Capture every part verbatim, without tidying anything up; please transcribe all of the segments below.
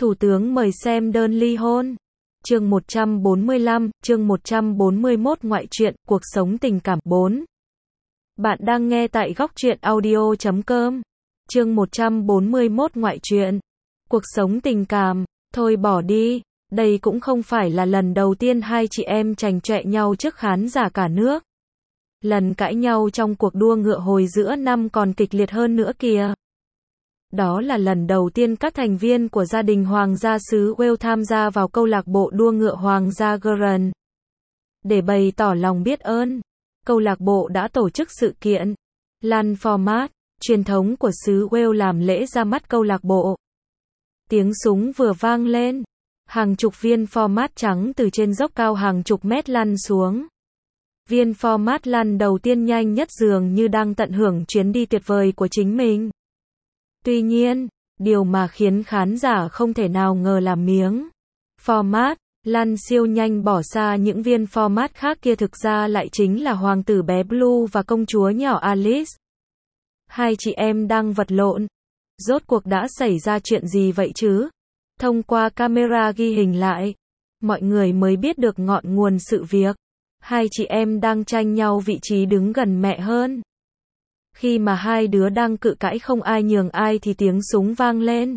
Thủ tướng mời xem đơn ly hôn. Chương một trăm bốn mươi lăm, chương một trăm bốn mươi mốt ngoại truyện, cuộc sống tình cảm bốn. Bạn đang nghe tại góc truyện audio chấm com. Chương một trăm bốn mươi mốt ngoại truyện, cuộc sống tình cảm. Thôi bỏ đi, đây cũng không phải là lần đầu tiên hai chị em chành chọe nhau trước khán giả cả nước. Lần cãi nhau trong cuộc đua ngựa hồi giữa năm còn kịch liệt hơn nữa kìa. Đó là lần đầu tiên các thành viên của gia đình Hoàng gia xứ Wales tham gia vào câu lạc bộ đua ngựa Hoàng gia Gurren. Để bày tỏ lòng biết ơn, câu lạc bộ đã tổ chức sự kiện Lăn Format truyền thống của xứ Wales làm lễ ra mắt câu lạc bộ. Tiếng súng vừa vang lên, hàng chục viên format trắng từ trên dốc cao hàng chục mét lăn xuống. Viên format lăn đầu tiên nhanh nhất dường như đang tận hưởng chuyến đi tuyệt vời của chính mình. Tuy nhiên, điều mà khiến khán giả không thể nào ngờ là miếng format lăn siêu nhanh bỏ xa những viên format khác kia thực ra lại chính là hoàng tử bé Blue và công chúa nhỏ Alice. Hai chị em đang vật lộn. Rốt cuộc đã xảy ra chuyện gì vậy chứ? Thông qua camera ghi hình lại, mọi người mới biết được ngọn nguồn sự việc. Hai chị em đang tranh nhau vị trí đứng gần mẹ hơn. Khi mà hai đứa đang cự cãi không ai nhường ai thì tiếng súng vang lên.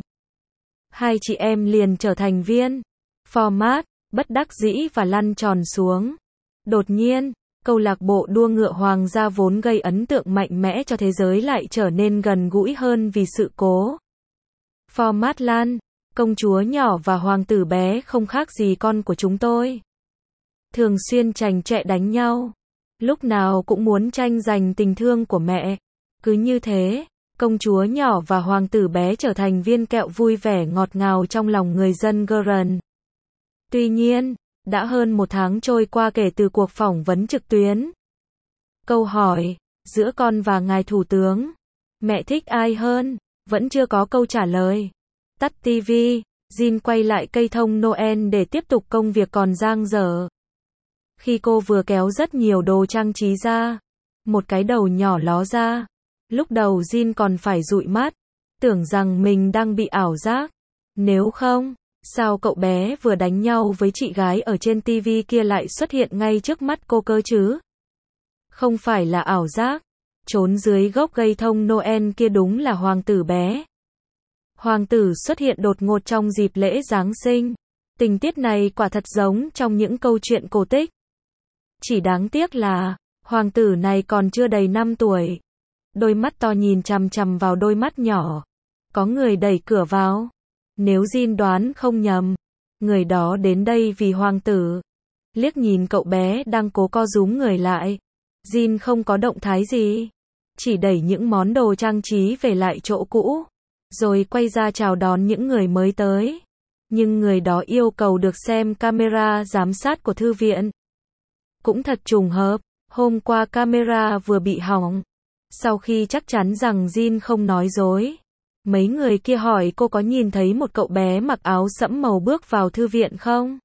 Hai chị em liền trở thành viên format, bất đắc dĩ và lăn tròn xuống. Đột nhiên, câu lạc bộ đua ngựa Hoàng gia vốn gây ấn tượng mạnh mẽ cho thế giới lại trở nên gần gũi hơn vì sự cố. Format lăn, công chúa nhỏ và hoàng tử bé không khác gì con của chúng tôi. Thường xuyên chành chọe đánh nhau. Lúc nào cũng muốn tranh giành tình thương của mẹ. Cứ như thế, công chúa nhỏ và hoàng tử bé trở thành viên kẹo vui vẻ ngọt ngào trong lòng người dân Gurren. Tuy nhiên, đã hơn một tháng trôi qua kể từ cuộc phỏng vấn trực tuyến. Câu hỏi, giữa con và ngài thủ tướng, mẹ thích ai hơn, vẫn chưa có câu trả lời. Tắt ti vi, Jin quay lại cây thông Noel để tiếp tục công việc còn dang dở. Khi cô vừa kéo rất nhiều đồ trang trí ra, một cái đầu nhỏ ló ra. Lúc đầu Jin còn phải dụi mắt, tưởng rằng mình đang bị ảo giác. Nếu không, sao cậu bé vừa đánh nhau với chị gái ở trên ti vi kia lại xuất hiện ngay trước mắt cô cơ chứ? Không phải là ảo giác, trốn dưới gốc cây thông Noel kia đúng là hoàng tử bé. Hoàng tử xuất hiện đột ngột trong dịp lễ Giáng sinh. Tình tiết này quả thật giống trong những câu chuyện cổ tích. Chỉ đáng tiếc là, hoàng tử này còn chưa đầy năm tuổi. Đôi mắt to nhìn chằm chằm vào đôi mắt nhỏ. Có người đẩy cửa vào. Nếu Jin đoán không nhầm, người đó đến đây vì hoàng tử. Liếc nhìn cậu bé đang cố co rúm người lại. Jin không có động thái gì. Chỉ đẩy những món đồ trang trí về lại chỗ cũ. Rồi quay ra chào đón những người mới tới. Nhưng người đó yêu cầu được xem camera giám sát của thư viện. Cũng thật trùng hợp, hôm qua camera vừa bị hỏng. Sau khi chắc chắn rằng Jin không nói dối, mấy người kia hỏi cô có nhìn thấy một cậu bé mặc áo sẫm màu bước vào thư viện không?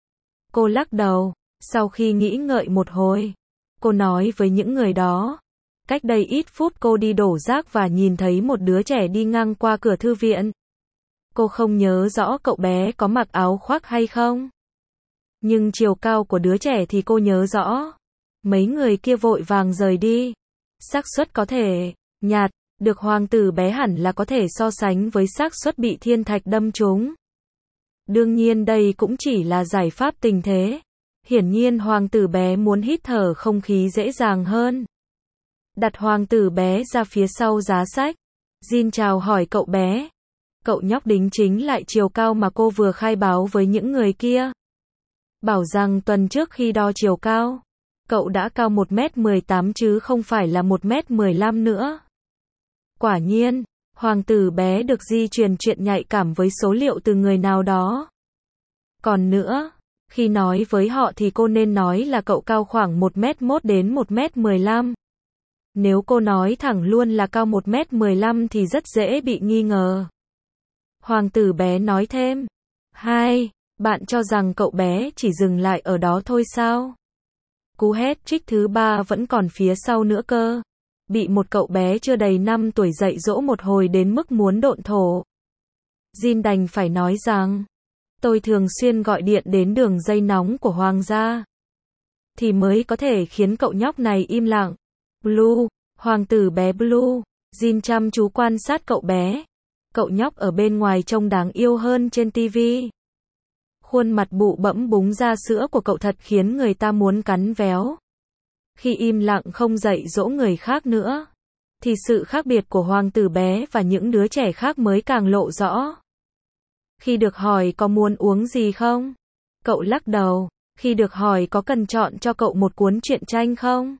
Cô lắc đầu, sau khi nghĩ ngợi một hồi, cô nói với những người đó. Cách đây ít phút cô đi đổ rác và nhìn thấy một đứa trẻ đi ngang qua cửa thư viện. Cô không nhớ rõ cậu bé có mặc áo khoác hay không. Nhưng chiều cao của đứa trẻ thì cô nhớ rõ. Mấy người kia vội vàng rời đi. Xác suất có thể nhạt được hoàng tử bé hẳn là có thể so sánh với xác suất bị thiên thạch đâm trúng. Đương nhiên đây cũng chỉ là giải pháp tình thế. Hiển nhiên hoàng tử bé muốn hít thở không khí dễ dàng hơn. Đặt hoàng tử bé ra phía sau giá sách. Jin chào hỏi cậu bé. Cậu nhóc đính chính lại chiều cao mà cô vừa khai báo với những người kia. Bảo rằng tuần trước khi đo chiều cao, cậu đã cao một mét mười tám chứ không phải là một mét mười lăm nữa. Quả nhiên, hoàng tử bé được di truyền chuyện nhạy cảm với số liệu từ người nào đó. Còn nữa, khi nói với họ thì cô nên nói là cậu cao khoảng một mét mốt đến một mét mười lăm. Nếu cô nói thẳng luôn là cao một mét mười lăm thì rất dễ bị nghi ngờ. Hoàng tử bé nói thêm. Hai, bạn cho rằng cậu bé chỉ dừng lại ở đó thôi sao? Cú hét trích thứ ba vẫn còn phía sau nữa cơ. Bị một cậu bé chưa đầy năm tuổi dạy dỗ một hồi đến mức muốn độn thổ. Jin đành phải nói rằng, tôi thường xuyên gọi điện đến đường dây nóng của Hoàng gia, thì mới có thể khiến cậu nhóc này im lặng. Blue, hoàng tử bé Blue, Jin chăm chú quan sát cậu bé. Cậu nhóc ở bên ngoài trông đáng yêu hơn trên tivi. Khuôn mặt bụ bẫm búng ra sữa của cậu thật khiến người ta muốn cắn véo. Khi im lặng không dạy dỗ người khác nữa, thì sự khác biệt của hoàng tử bé và những đứa trẻ khác mới càng lộ rõ. Khi được hỏi có muốn uống gì không? Cậu lắc đầu. Khi được hỏi có cần chọn cho cậu một cuốn truyện tranh không?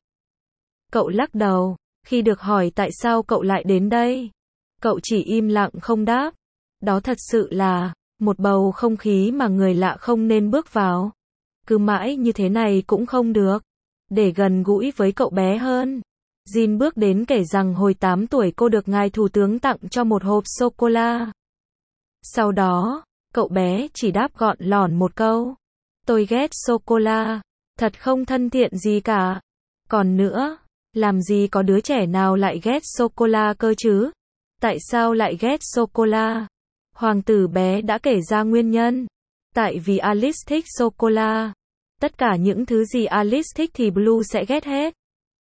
Cậu lắc đầu. Khi được hỏi tại sao cậu lại đến đây? Cậu chỉ im lặng không đáp. Đó thật sự là một bầu không khí mà người lạ không nên bước vào. Cứ mãi như thế này cũng không được. Để gần gũi với cậu bé hơn, Jin bước đến kể rằng hồi tám tuổi cô được ngài thủ tướng tặng cho một hộp sô-cô-la. Sau đó, cậu bé chỉ đáp gọn lỏn một câu. Tôi ghét sô-cô-la. Thật không thân thiện gì cả. Còn nữa, làm gì có đứa trẻ nào lại ghét sô-cô-la cơ chứ? Tại sao lại ghét sô-cô-la? Hoàng tử bé đã kể ra nguyên nhân. Tại vì Alice thích sô-cô-la. Tất cả những thứ gì Alice thích thì Blue sẽ ghét hết.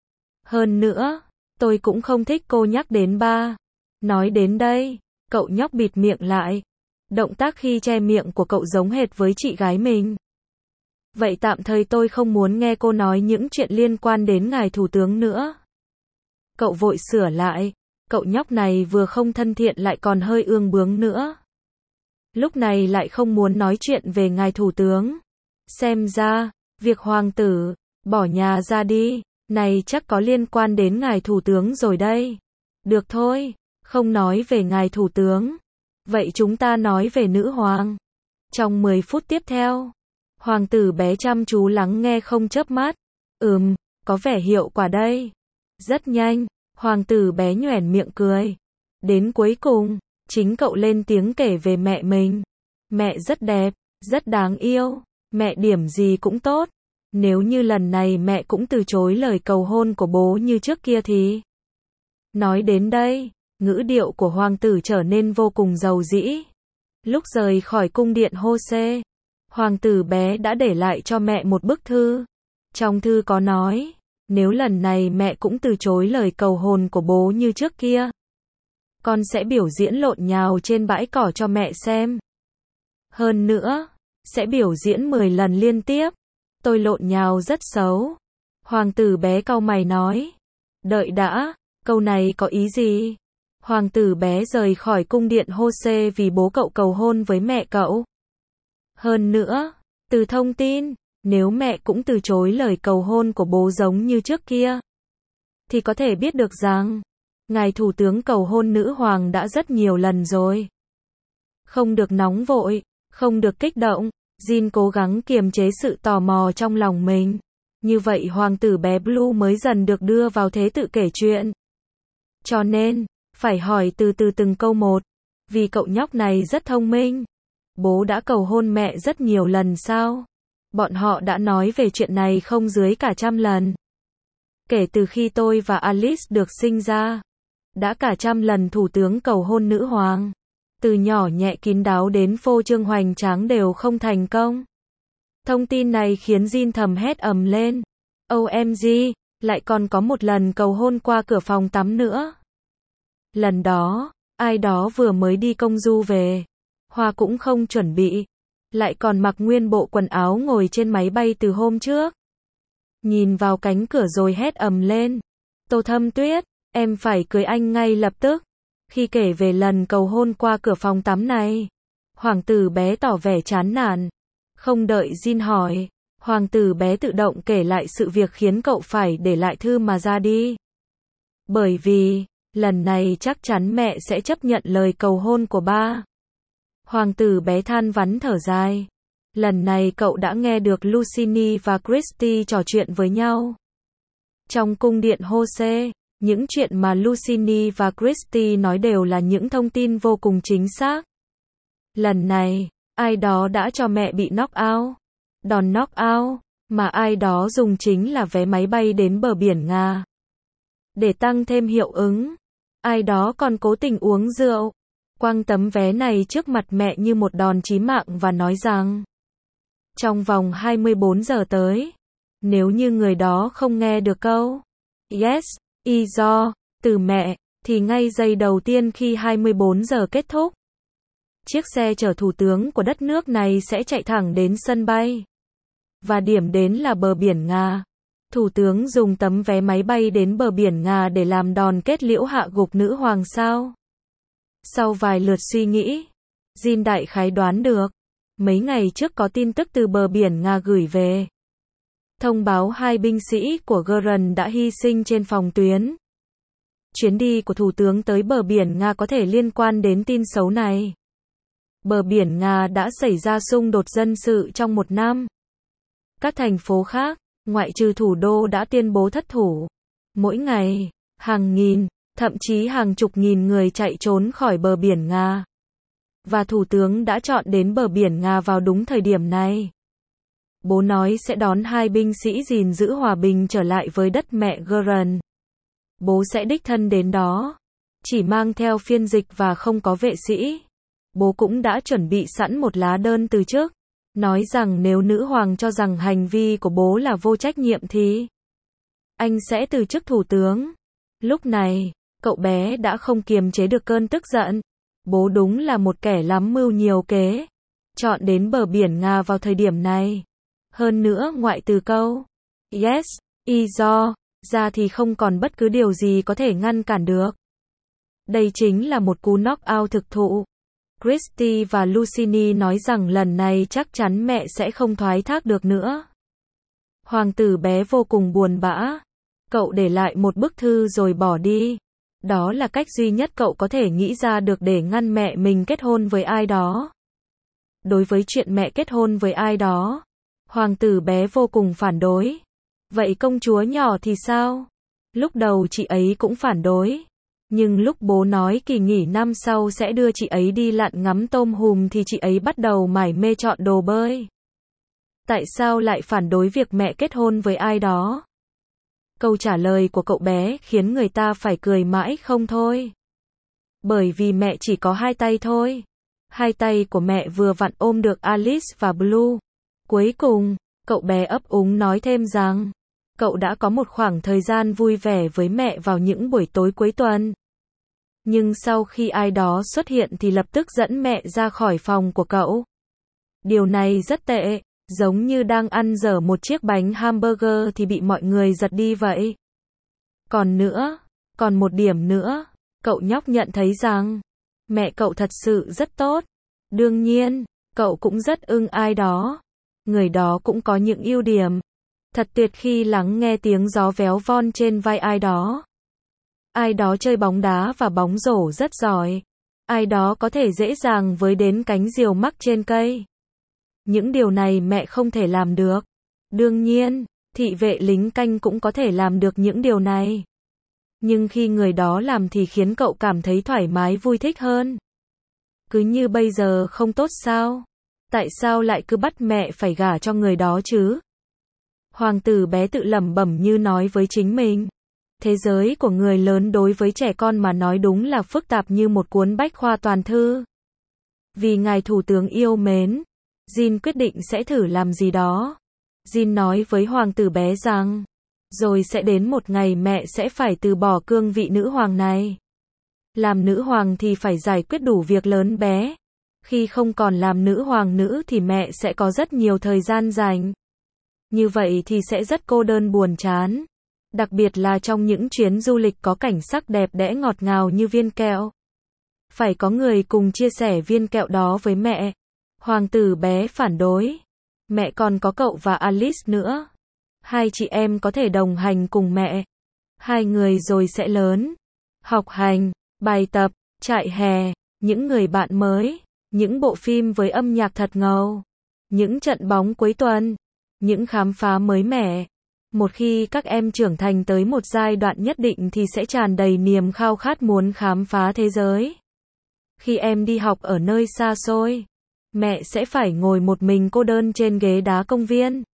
Hơn nữa, tôi cũng không thích cô nhắc đến ba. Nói đến đây, cậu nhóc bịt miệng lại. Động tác khi che miệng của cậu giống hệt với chị gái mình. Vậy tạm thời tôi không muốn nghe cô nói những chuyện liên quan đến ngài thủ tướng nữa. Cậu vội sửa lại. Cậu nhóc này vừa không thân thiện lại còn hơi ương bướng nữa. Lúc này lại không muốn nói chuyện về ngài thủ tướng. Xem ra, việc hoàng tử bỏ nhà ra đi, này chắc có liên quan đến ngài thủ tướng rồi đây. Được thôi, không nói về ngài thủ tướng. Vậy chúng ta nói về nữ hoàng. Trong mười phút tiếp theo, hoàng tử bé chăm chú lắng nghe không chớp mắt. Ừm, có vẻ hiệu quả đây. Rất nhanh, hoàng tử bé nhoẻn miệng cười. Đến cuối cùng, chính cậu lên tiếng kể về mẹ mình. Mẹ rất đẹp, rất đáng yêu. Mẹ điểm gì cũng tốt. Nếu như lần này mẹ cũng từ chối lời cầu hôn của bố như trước kia thì... Nói đến đây, ngữ điệu của hoàng tử trở nên vô cùng giàu dĩ. Lúc rời khỏi cung điện Hosea, hoàng tử bé đã để lại cho mẹ một bức thư. Trong thư có nói, nếu lần này mẹ cũng từ chối lời cầu hôn của bố như trước kia, con sẽ biểu diễn lộn nhào trên bãi cỏ cho mẹ xem. Hơn nữa, sẽ biểu diễn mười lần liên tiếp. Tôi lộn nhào rất xấu. Hoàng tử bé cau mày nói. Đợi đã, câu này có ý gì? Hoàng tử bé rời khỏi cung điện Hosea vì bố cậu cầu hôn với mẹ cậu. Hơn nữa, từ thông tin, nếu mẹ cũng từ chối lời cầu hôn của bố giống như trước kia, thì có thể biết được rằng, ngài thủ tướng cầu hôn nữ hoàng đã rất nhiều lần rồi. Không được nóng vội, không được kích động. Jin cố gắng kiềm chế sự tò mò trong lòng mình. Như vậy hoàng tử bé Blue mới dần được đưa vào thế tự kể chuyện. Cho nên, phải hỏi từ từ từng câu một. Vì cậu nhóc này rất thông minh. Bố đã cầu hôn mẹ rất nhiều lần sao? Bọn họ đã nói về chuyện này không dưới cả trăm lần. Kể từ khi tôi và Alice được sinh ra, đã cả trăm lần thủ tướng cầu hôn nữ hoàng. Từ nhỏ nhẹ kín đáo đến phô trương hoành tráng đều không thành công. Thông tin này khiến Jin thầm hét ầm lên. O M G, lại còn có một lần cầu hôn qua cửa phòng tắm nữa. Lần đó, ai đó vừa mới đi công du về. Hoa cũng không chuẩn bị. Lại còn mặc nguyên bộ quần áo ngồi trên máy bay từ hôm trước. Nhìn vào cánh cửa rồi hét ầm lên. Tô Thâm Tuyết, em phải cưới anh ngay lập tức. Khi kể về lần cầu hôn qua cửa phòng tắm này, hoàng tử bé tỏ vẻ chán nản. Không đợi Jin hỏi, hoàng tử bé tự động kể lại sự việc khiến cậu phải để lại thư mà ra đi. Bởi vì, lần này chắc chắn mẹ sẽ chấp nhận lời cầu hôn của ba. Hoàng tử bé than vắn thở dài. Lần này cậu đã nghe được Lucini và Christy trò chuyện với nhau. Trong cung điện Hosea, những chuyện mà Lucini và Christy nói đều là những thông tin vô cùng chính xác. Lần này, ai đó đã cho mẹ bị knock out. Đòn knock out, mà ai đó dùng chính là vé máy bay đến bờ biển Nga. Để tăng thêm hiệu ứng, ai đó còn cố tình uống rượu. quăng tấm vé này trước mặt mẹ như một đòn chí mạng và nói rằng trong vòng hai mươi bốn giờ tới, nếu như người đó không nghe được câu Yes, is do từ mẹ, thì ngay giây đầu tiên khi hai mươi bốn giờ kết thúc, chiếc xe chở thủ tướng của đất nước này sẽ chạy thẳng đến sân bay. Và điểm đến là bờ biển Nga. Thủ tướng dùng tấm vé máy bay đến bờ biển Nga để làm đòn kết liễu hạ gục nữ hoàng sao? Sau vài lượt suy nghĩ, Jin đại khái đoán được. Mấy ngày trước có tin tức từ bờ biển Nga gửi về. Thông báo hai binh sĩ của Guren đã hy sinh trên phòng tuyến. Chuyến đi của Thủ tướng tới bờ biển Nga có thể liên quan đến tin xấu này. Bờ biển Nga đã xảy ra xung đột dân sự trong một năm. Các thành phố khác, ngoại trừ thủ đô đã tuyên bố thất thủ. Mỗi ngày, hàng nghìn, thậm chí hàng chục nghìn người chạy trốn khỏi bờ biển Nga. Và Thủ tướng đã chọn đến bờ biển Nga vào đúng thời điểm này. Bố nói sẽ đón hai binh sĩ gìn giữ hòa bình trở lại với đất mẹ Guren. Bố sẽ đích thân đến đó. Chỉ mang theo phiên dịch và không có vệ sĩ. Bố cũng đã chuẩn bị sẵn một lá đơn từ chức. Nói rằng nếu nữ hoàng cho rằng hành vi của bố là vô trách nhiệm thì anh sẽ từ chức thủ tướng. Lúc này, cậu bé đã không kiềm chế được cơn tức giận. Bố đúng là một kẻ lắm mưu nhiều kế. Chọn đến bờ biển Nga vào thời điểm này. Hơn nữa ngoại trừ câu Yes, is do ra thì không còn bất cứ điều gì có thể ngăn cản được. Đây chính là một cú knock out thực thụ. Christie và Lucini nói rằng lần này chắc chắn mẹ sẽ không thoái thác được nữa. Hoàng tử bé vô cùng buồn bã. Cậu để lại một bức thư rồi bỏ đi. Đó là cách duy nhất cậu có thể nghĩ ra được để ngăn mẹ mình kết hôn với ai đó. Đối với chuyện mẹ kết hôn với ai đó, hoàng tử bé vô cùng phản đối. Vậy công chúa nhỏ thì sao? Lúc đầu chị ấy cũng phản đối. Nhưng lúc bố nói kỳ nghỉ năm sau sẽ đưa chị ấy đi lặn ngắm tôm hùm thì chị ấy bắt đầu mải mê chọn đồ bơi. Tại sao lại phản đối việc mẹ kết hôn với ai đó? Câu trả lời của cậu bé khiến người ta phải cười mãi không thôi. Bởi vì mẹ chỉ có hai tay thôi. Hai tay của mẹ vừa vặn ôm được Alice và Blue. Cuối cùng, cậu bé ấp úng nói thêm rằng, cậu đã có một khoảng thời gian vui vẻ với mẹ vào những buổi tối cuối tuần. Nhưng sau khi ai đó xuất hiện thì lập tức dẫn mẹ ra khỏi phòng của cậu. Điều này rất tệ, giống như đang ăn dở một chiếc bánh hamburger thì bị mọi người giật đi vậy. Còn nữa, còn một điểm nữa, cậu nhóc nhận thấy rằng, mẹ cậu thật sự rất tốt. Đương nhiên, cậu cũng rất ưng ai đó. Người đó cũng có những ưu điểm. Thật tuyệt khi lắng nghe tiếng gió véo von trên vai ai đó. Ai đó chơi bóng đá và bóng rổ rất giỏi. Ai đó có thể dễ dàng với đến cánh diều mắc trên cây. Những điều này mẹ không thể làm được. Đương nhiên, thị vệ lính canh cũng có thể làm được những điều này. Nhưng khi người đó làm thì khiến cậu cảm thấy thoải mái vui thích hơn. Cứ như bây giờ không tốt sao? Tại sao lại cứ bắt mẹ phải gả cho người đó chứ? Hoàng tử bé tự lẩm bẩm như nói với chính mình. Thế giới của người lớn đối với trẻ con mà nói đúng là phức tạp như một cuốn bách khoa toàn thư. Vì ngài thủ tướng yêu mến, Jin quyết định sẽ thử làm gì đó. Jin nói với hoàng tử bé rằng, rồi sẽ đến một ngày mẹ sẽ phải từ bỏ cương vị nữ hoàng này. Làm nữ hoàng thì phải giải quyết đủ việc lớn bé. Khi không còn làm nữ hoàng nữ thì mẹ sẽ có rất nhiều thời gian dành. Như vậy thì sẽ rất cô đơn buồn chán. Đặc biệt là trong những chuyến du lịch có cảnh sắc đẹp đẽ ngọt ngào như viên kẹo. Phải có người cùng chia sẻ viên kẹo đó với mẹ. Hoàng tử bé phản đối. Mẹ còn có cậu và Alice nữa. Hai chị em có thể đồng hành cùng mẹ. Hai người rồi sẽ lớn. Học hành, bài tập, trại hè, những người bạn mới, những bộ phim với âm nhạc thật ngầu, những trận bóng cuối tuần, những khám phá mới mẻ. Một khi các em trưởng thành tới một giai đoạn nhất định thì sẽ tràn đầy niềm khao khát muốn khám phá thế giới. Khi em đi học ở nơi xa xôi, mẹ sẽ phải ngồi một mình cô đơn trên ghế đá công viên.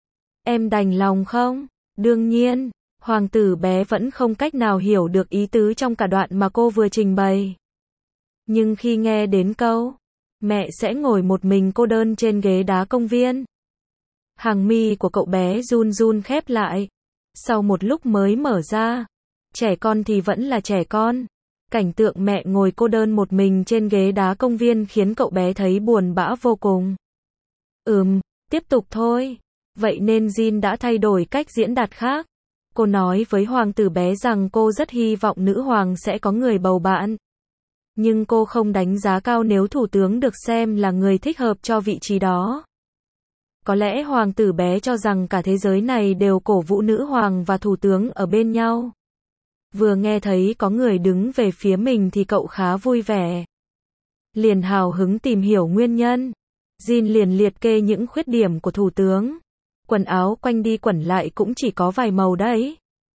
Em đành lòng không? Đương nhiên, hoàng tử bé vẫn không cách nào hiểu được ý tứ trong cả đoạn mà cô vừa trình bày. Nhưng khi nghe đến câu, mẹ sẽ ngồi một mình cô đơn trên ghế đá công viên. Hàng mi của cậu bé run run khép lại. Sau một lúc mới mở ra. Trẻ con thì vẫn là trẻ con. Cảnh tượng mẹ ngồi cô đơn một mình trên ghế đá công viên khiến cậu bé thấy buồn bã vô cùng. Ừm, tiếp tục thôi. Vậy nên Jin đã thay đổi cách diễn đạt khác. Cô nói với hoàng tử bé rằng cô rất hy vọng nữ hoàng sẽ có người bầu bạn. Nhưng cô không đánh giá cao nếu thủ tướng được xem là người thích hợp cho vị trí đó. Có lẽ hoàng tử bé cho rằng cả thế giới này đều cổ vũ nữ hoàng và thủ tướng ở bên nhau. Vừa nghe thấy có người đứng về phía mình thì cậu khá vui vẻ. Liền hào hứng tìm hiểu nguyên nhân. Jin liền liệt kê những khuyết điểm của thủ tướng. Quần áo quanh đi quẩn lại cũng chỉ có vài màu đấy.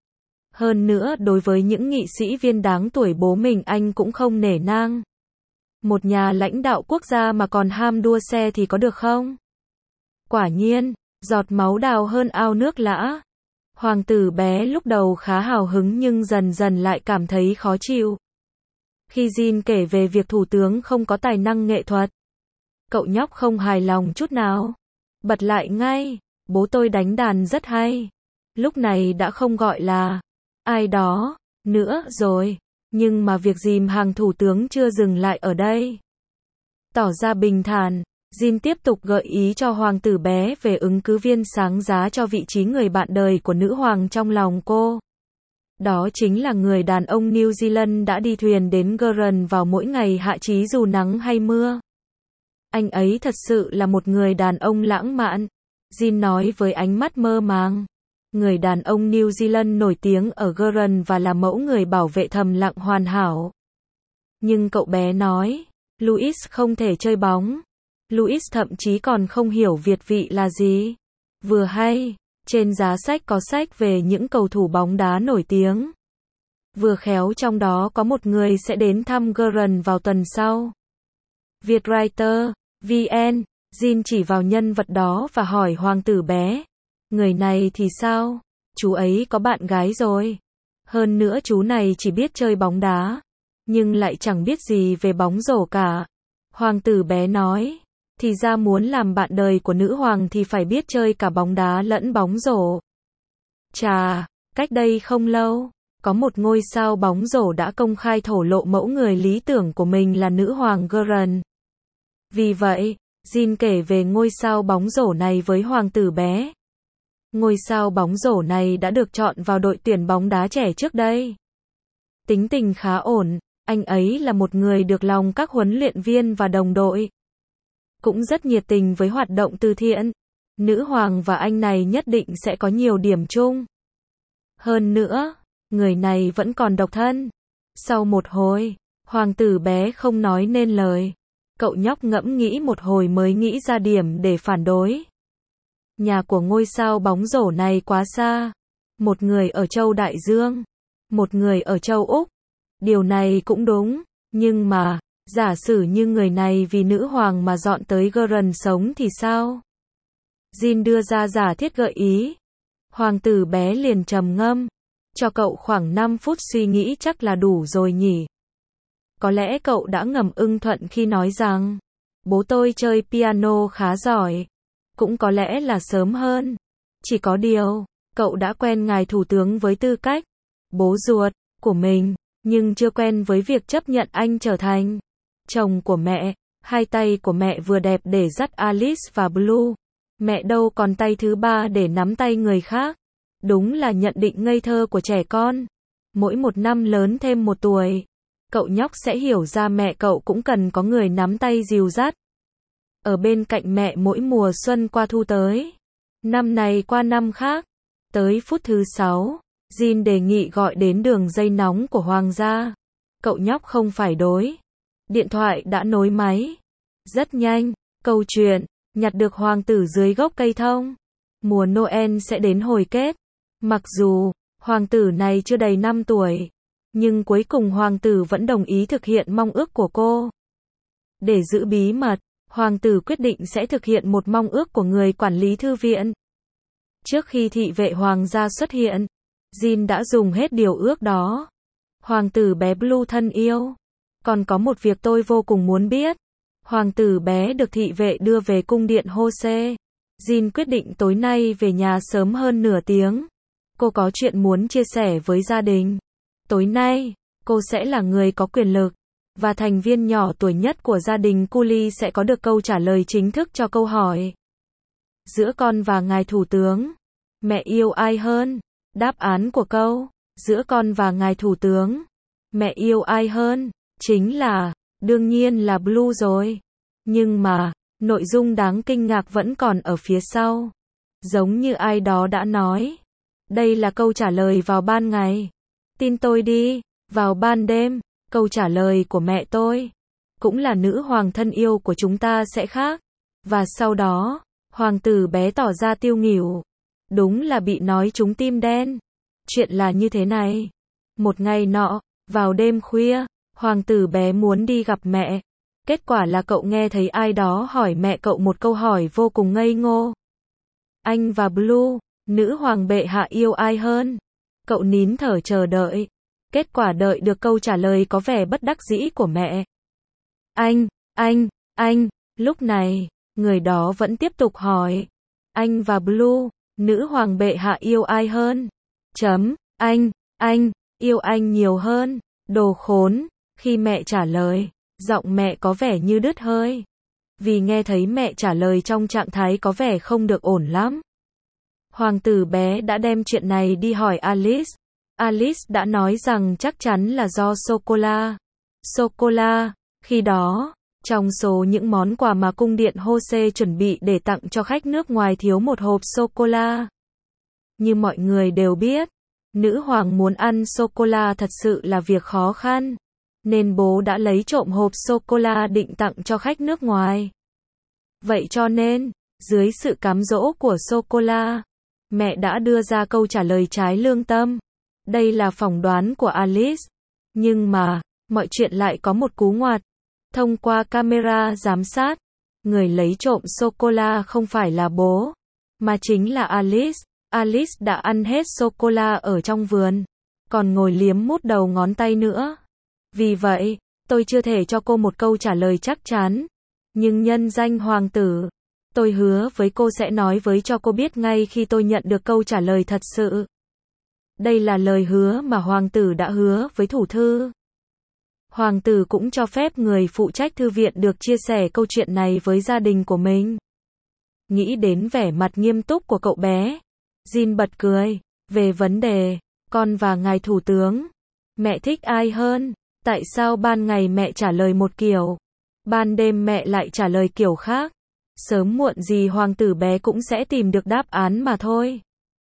Hơn nữa đối với những nghị sĩ viên đáng tuổi bố mình anh cũng không nể nang. Một nhà lãnh đạo quốc gia mà còn ham đua xe thì có được không? Quả nhiên, giọt máu đào hơn ao nước lã. Hoàng tử bé lúc đầu khá hào hứng nhưng dần dần lại cảm thấy khó chịu. Khi Jin kể về việc thủ tướng không có tài năng nghệ thuật, cậu nhóc không hài lòng chút nào. Bật lại ngay, bố tôi đánh đàn rất hay. Lúc này đã không gọi là ai đó nữa rồi. Nhưng mà việc dìm hàng thủ tướng chưa dừng lại ở đây. Tỏ ra bình thản, Jin tiếp tục gợi ý cho hoàng tử bé về ứng cử viên sáng giá cho vị trí người bạn đời của nữ hoàng trong lòng cô. Đó chính là người đàn ông New Zealand đã đi thuyền đến Guernsey vào mỗi ngày hạ chí dù nắng hay mưa. Anh ấy thật sự là một người đàn ông lãng mạn. Jin nói với ánh mắt mơ màng. Người đàn ông New Zealand nổi tiếng ở Guernsey và là mẫu người bảo vệ thầm lặng hoàn hảo. Nhưng cậu bé nói, Louis không thể chơi bóng. Louis thậm chí còn không hiểu Việt vị là gì. Vừa hay, trên giá sách có sách về những cầu thủ bóng đá nổi tiếng. Vừa khéo trong đó có một người sẽ đến thăm Guernsey vào tuần sau. Vietwriter, vê en, Jin chỉ vào nhân vật đó và hỏi hoàng tử bé. Người này thì sao? Chú ấy có bạn gái rồi. Hơn nữa chú này chỉ biết chơi bóng đá. Nhưng lại chẳng biết gì về bóng rổ cả. Hoàng tử bé nói. Thì ra muốn làm bạn đời của nữ hoàng thì phải biết chơi cả bóng đá lẫn bóng rổ. Chà, cách đây không lâu, có một ngôi sao bóng rổ đã công khai thổ lộ mẫu người lý tưởng của mình là nữ hoàng Guernsey. Vì vậy, Jin kể về ngôi sao bóng rổ này với hoàng tử bé. Ngôi sao bóng rổ này đã được chọn vào đội tuyển bóng đá trẻ trước đây. Tính tình khá ổn, anh ấy là một người được lòng các huấn luyện viên và đồng đội. Cũng rất nhiệt tình với hoạt động từ thiện. Nữ hoàng và anh này nhất định sẽ có nhiều điểm chung. Hơn nữa, người này vẫn còn độc thân. Sau một hồi, hoàng tử bé không nói nên lời. Cậu nhóc ngẫm nghĩ một hồi mới nghĩ ra điểm để phản đối. Nhà của ngôi sao bóng rổ này quá xa. Một người ở châu Đại Dương, một người ở châu Úc. Điều này cũng đúng, nhưng mà, giả sử như người này vì nữ hoàng mà dọn tới Guernsey sống thì sao? Jin đưa ra giả thiết gợi ý. Hoàng tử bé liền trầm ngâm. Cho cậu khoảng năm phút suy nghĩ chắc là đủ rồi nhỉ. Có lẽ cậu đã ngầm ưng thuận khi nói rằng, bố tôi chơi piano khá giỏi. Cũng có lẽ là sớm hơn. Chỉ có điều, cậu đã quen ngài thủ tướng với tư cách bố ruột của mình, nhưng chưa quen với việc chấp nhận anh trở thành chồng của mẹ. Hai tay của mẹ vừa đẹp để dắt Alice và Blue. Mẹ đâu còn tay thứ ba để nắm tay người khác. Đúng là nhận định ngây thơ của trẻ con. Mỗi một năm lớn thêm một tuổi, cậu nhóc sẽ hiểu ra mẹ cậu cũng cần có người nắm tay dìu dắt. Ở bên cạnh mẹ mỗi mùa xuân qua thu tới. Năm này qua năm khác. Tới phút thứ sáu, Jin đề nghị gọi đến đường dây nóng của hoàng gia. Cậu nhóc không phải đối. Điện thoại đã nối máy. Rất nhanh, câu chuyện, nhặt được hoàng tử dưới gốc cây thông. Mùa Noel sẽ đến hồi kết. Mặc dù, hoàng tử này chưa đầy năm tuổi. Nhưng cuối cùng hoàng tử vẫn đồng ý thực hiện mong ước của cô. Để giữ bí mật, hoàng tử quyết định sẽ thực hiện một mong ước của người quản lý thư viện. Trước khi thị vệ hoàng gia xuất hiện, Jin đã dùng hết điều ước đó. Hoàng tử bé Blue thân yêu. Còn có một việc tôi vô cùng muốn biết. Hoàng tử bé được thị vệ đưa về cung điện Jose. Jin quyết định tối nay về nhà sớm hơn nửa tiếng. Cô có chuyện muốn chia sẻ với gia đình. Tối nay, cô sẽ là người có quyền lực, và thành viên nhỏ tuổi nhất của gia đình Cooley sẽ có được câu trả lời chính thức cho câu hỏi. Giữa con và ngài thủ tướng, mẹ yêu ai hơn? Đáp án của câu, giữa con và ngài thủ tướng, mẹ yêu ai hơn? Chính là, đương nhiên là Blue rồi. Nhưng mà, nội dung đáng kinh ngạc vẫn còn ở phía sau. Giống như ai đó đã nói. Đây là câu trả lời vào ban ngày. Tin tôi đi, vào ban đêm, câu trả lời của mẹ tôi, cũng là nữ hoàng thân yêu của chúng ta sẽ khác. Và sau đó, hoàng tử bé tỏ ra tiêu nghỉu. Đúng là bị nói trúng tim đen. Chuyện là như thế này. Một ngày nọ, vào đêm khuya, hoàng tử bé muốn đi gặp mẹ. Kết quả là cậu nghe thấy ai đó hỏi mẹ cậu một câu hỏi vô cùng ngây ngô. Anh và Blue, nữ hoàng bệ hạ yêu ai hơn? Cậu nín thở chờ đợi. Kết quả đợi được câu trả lời có vẻ bất đắc dĩ của mẹ. Anh, anh, anh, lúc này, người đó vẫn tiếp tục hỏi. Anh và Blue, nữ hoàng bệ hạ yêu ai hơn? Chấm, anh, anh, yêu anh nhiều hơn. Đồ khốn, khi mẹ trả lời, giọng mẹ có vẻ như đứt hơi. Vì nghe thấy mẹ trả lời trong trạng thái có vẻ không được ổn lắm. Hoàng tử bé đã đem chuyện này đi hỏi Alice. Alice đã nói rằng chắc chắn là do sô-cô-la. Sô-cô-la, khi đó, trong số những món quà mà cung điện Jose chuẩn bị để tặng cho khách nước ngoài thiếu một hộp sô-cô-la. Như mọi người đều biết, nữ hoàng muốn ăn sô-cô-la thật sự là việc khó khăn. Nên bố đã lấy trộm hộp sô-cô-la định tặng cho khách nước ngoài. Vậy cho nên, dưới sự cám dỗ của sô-cô-la, mẹ đã đưa ra câu trả lời trái lương tâm. Đây là phỏng đoán của Alice. Nhưng mà, mọi chuyện lại có một cú ngoặt. Thông qua camera giám sát, người lấy trộm sô-cô-la không phải là bố, mà chính là Alice. Alice đã ăn hết sô-cô-la ở trong vườn, còn ngồi liếm mút đầu ngón tay nữa. Vì vậy, tôi chưa thể cho cô một câu trả lời chắc chắn. Nhưng nhân danh hoàng tử, tôi hứa với cô sẽ nói với cho cô biết ngay khi tôi nhận được câu trả lời thật sự. Đây là lời hứa mà hoàng tử đã hứa với thủ thư. Hoàng tử cũng cho phép người phụ trách thư viện được chia sẻ câu chuyện này với gia đình của mình. Nghĩ đến vẻ mặt nghiêm túc của cậu bé, Jin bật cười. Về vấn đề, con và ngài thủ tướng, mẹ thích ai hơn? Tại sao ban ngày mẹ trả lời một kiểu, ban đêm mẹ lại trả lời kiểu khác? Sớm muộn gì hoàng tử bé cũng sẽ tìm được đáp án mà thôi.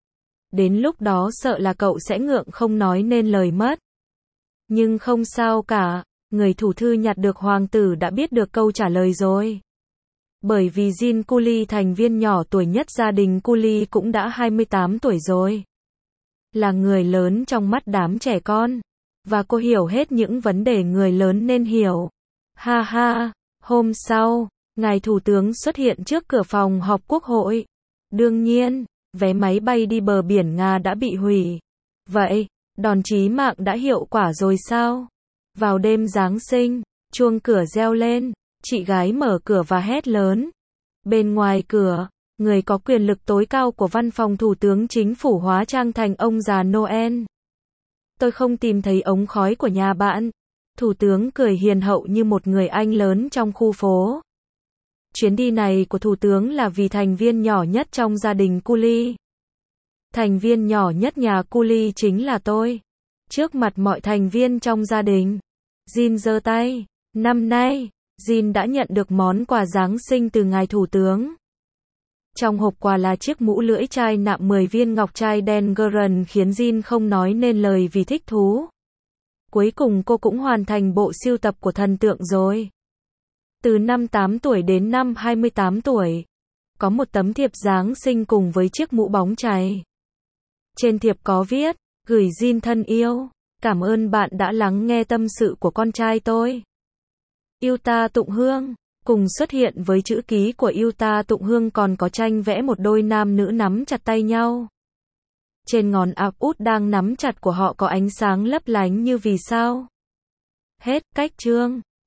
Đến lúc đó sợ là cậu sẽ ngượng không nói nên lời mất. Nhưng không sao cả, người thủ thư nhặt được hoàng tử đã biết được câu trả lời rồi. Bởi vì Jin Cooley, thành viên nhỏ tuổi nhất gia đình Cooley, cũng đã hai mươi tám tuổi rồi. Là người lớn trong mắt đám trẻ con. Và cô hiểu hết những vấn đề người lớn nên hiểu. Ha ha, hôm sau, ngài thủ tướng xuất hiện trước cửa phòng họp quốc hội. Đương nhiên, vé máy bay đi bờ biển Nga đã bị hủy. Vậy, đòn chí mạng đã hiệu quả rồi sao? Vào đêm Giáng sinh, chuông cửa reo lên, chị gái mở cửa và hét lớn. Bên ngoài cửa, người có quyền lực tối cao của văn phòng thủ tướng chính phủ hóa trang thành ông già Noel. Tôi không tìm thấy ống khói của nhà bạn. Thủ tướng cười hiền hậu như một người anh lớn trong khu phố. Chuyến đi này của thủ tướng là vì thành viên nhỏ nhất trong gia đình Cooley. Thành viên nhỏ nhất nhà Cooley chính là tôi. Trước mặt mọi thành viên trong gia đình, Jin giơ tay. Năm nay, Jin đã nhận được món quà Giáng sinh từ ngài thủ tướng. Trong hộp quà là chiếc mũ lưỡi chai nạm mười viên ngọc trai đen Guerin khiến Jin không nói nên lời vì thích thú. Cuối cùng cô cũng hoàn thành bộ sưu tập của thần tượng rồi. Từ năm tám tuổi đến năm hai mươi tám tuổi, có một tấm thiệp Giáng sinh cùng với chiếc mũ bóng chày. Trên thiệp có viết, gửi Jin thân yêu, cảm ơn bạn đã lắng nghe tâm sự của con trai tôi. Yuta Tụng Hương. Cùng xuất hiện với chữ ký của Yuta Tụng Hương còn có tranh vẽ một đôi nam nữ nắm chặt tay nhau. Trên ngón áp út đang nắm chặt của họ có ánh sáng lấp lánh như vì sao. Hết cách chương.